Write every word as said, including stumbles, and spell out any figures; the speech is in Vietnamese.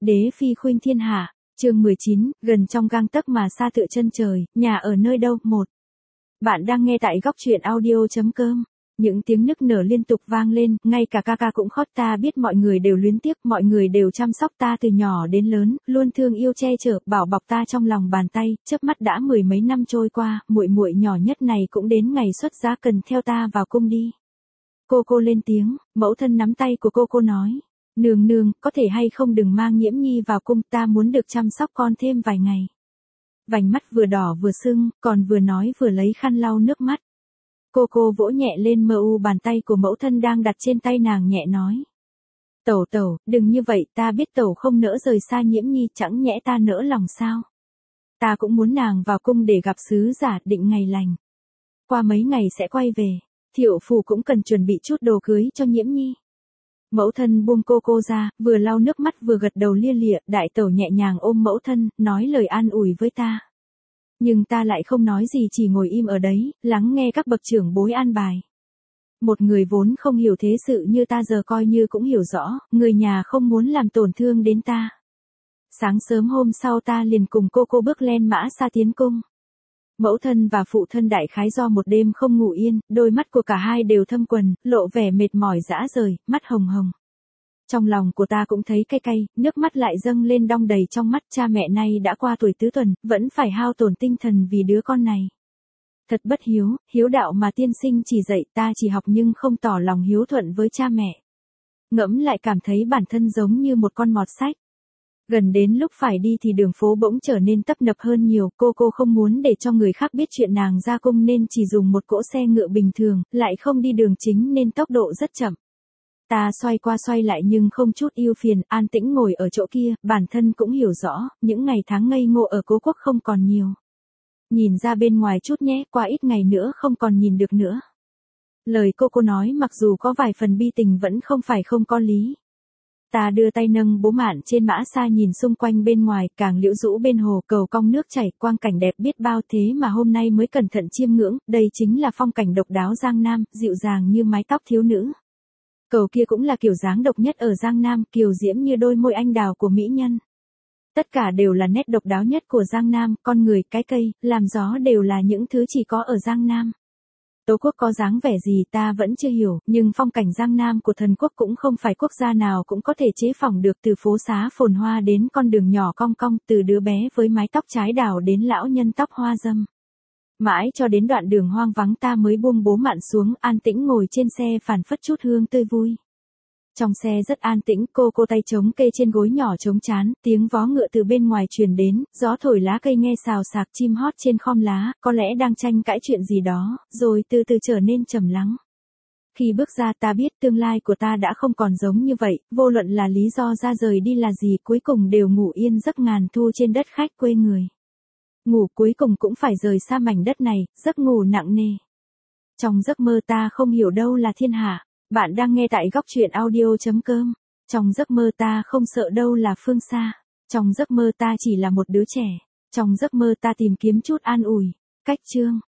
Đế phi khuynh thiên hạ, chương mười chín, gần trong gang tấc mà xa tựa chân trời, nhà ở nơi đâu, một. Bạn đang nghe tại góc truyện audio.com. Những tiếng nức nở liên tục vang lên, ngay cả ca ca cũng khóc. Ta biết mọi người đều luyến tiếc, mọi người đều chăm sóc ta từ nhỏ đến lớn, luôn thương yêu che chở, bảo bọc ta trong lòng bàn tay. Chớp mắt đã mười mấy năm trôi qua, muội muội nhỏ nhất này cũng đến ngày xuất giá cần theo ta vào cung đi. Cô cô lên tiếng, mẫu thân nắm tay của cô cô nói. Nương nương, có thể hay không đừng mang Nhiễm Nhi vào cung, ta muốn được chăm sóc con thêm vài ngày. Vành mắt vừa đỏ vừa sưng, còn vừa nói vừa lấy khăn lau nước mắt. Cô cô vỗ nhẹ lên mờ u bàn tay của mẫu thân đang đặt trên tay nàng, nhẹ nói. Tẩu tẩu, đừng như vậy, ta biết tẩu không nỡ rời xa Nhiễm Nhi, chẳng nhẽ ta nỡ lòng sao. Ta cũng muốn nàng vào cung để gặp sứ giả, định ngày lành. Qua mấy ngày sẽ quay về, Thiệu Phủ cũng cần chuẩn bị chút đồ cưới cho Nhiễm Nhi. Mẫu thân buông cô cô ra, vừa lau nước mắt vừa gật đầu lia lịa. Đại tẩu nhẹ nhàng ôm mẫu thân, nói lời an ủi với ta. Nhưng ta lại không nói gì, chỉ ngồi im ở đấy, lắng nghe các bậc trưởng bối an bài. Một người vốn không hiểu thế sự như ta giờ coi như cũng hiểu rõ, người nhà không muốn làm tổn thương đến ta. Sáng sớm hôm sau ta liền cùng cô cô bước lên mã xa tiến cung. Mẫu thân và phụ thân đại khái do một đêm không ngủ yên, đôi mắt của cả hai đều thâm quầng, lộ vẻ mệt mỏi rã rời, mắt hồng hồng. Trong lòng của ta cũng thấy cay cay, nước mắt lại dâng lên đong đầy trong mắt. Cha mẹ nay đã qua tuổi tứ tuần, vẫn phải hao tổn tinh thần vì đứa con này. Thật bất hiếu, hiếu đạo mà tiên sinh chỉ dạy, ta chỉ học nhưng không tỏ lòng hiếu thuận với cha mẹ. Ngẫm lại cảm thấy bản thân giống như một con mọt sách. Gần đến lúc phải đi thì đường phố bỗng trở nên tấp nập hơn nhiều, cô cô không muốn để cho người khác biết chuyện nàng ra cung nên chỉ dùng một cỗ xe ngựa bình thường, lại không đi đường chính nên tốc độ rất chậm. Ta xoay qua xoay lại nhưng không chút ưu phiền, an tĩnh ngồi ở chỗ kia, bản thân cũng hiểu rõ, những ngày tháng ngây ngô ở cố quốc không còn nhiều. Nhìn ra bên ngoài chút nhé, qua ít ngày nữa không còn nhìn được nữa. Lời cô cô nói mặc dù có vài phần bi tình vẫn không phải không có lý. Ta đưa tay nâng bố mạn trên mã xa nhìn xung quanh bên ngoài, càng liễu rũ bên hồ, cầu cong nước chảy, quang cảnh đẹp biết bao, thế mà hôm nay mới cẩn thận chiêm ngưỡng, đây chính là phong cảnh độc đáo Giang Nam, dịu dàng như mái tóc thiếu nữ. Cầu kia cũng là kiểu dáng độc nhất ở Giang Nam, kiều diễm như đôi môi anh đào của mỹ nhân. Tất cả đều là nét độc đáo nhất của Giang Nam, con người, cái cây, làm gió đều là những thứ chỉ có ở Giang Nam. Tố quốc có dáng vẻ gì ta vẫn chưa hiểu, nhưng phong cảnh Giang Nam của thần quốc cũng không phải quốc gia nào cũng có thể chế phỏng được, từ phố xá phồn hoa đến con đường nhỏ cong cong, từ đứa bé với mái tóc trái đào đến lão nhân tóc hoa dâm. Mãi cho đến đoạn đường hoang vắng ta mới buông bố mạn xuống, an tĩnh ngồi trên xe phản phất chút hương tươi vui. Trong xe rất an tĩnh, cô cô tay chống kê trên gối nhỏ chống chán, tiếng vó ngựa từ bên ngoài truyền đến, gió thổi lá cây nghe xào xạc, chim hót trên khom lá, có lẽ đang tranh cãi chuyện gì đó, rồi từ từ trở nên trầm lắng. Khi bước ra ta biết tương lai của ta đã không còn giống như vậy, vô luận là lý do ra rời đi là gì, cuối cùng đều ngủ yên giấc ngàn thu trên đất khách quê người. Ngủ cuối cùng cũng phải rời xa mảnh đất này, giấc ngủ nặng nề. Trong giấc mơ ta không hiểu đâu là thiên hạ. Bạn đang nghe tại góc truyện audio.com. Trong giấc mơ ta không sợ đâu là phương xa. Trong giấc mơ ta chỉ là một đứa trẻ. Trong giấc mơ ta tìm kiếm chút an ủi. Cách chương.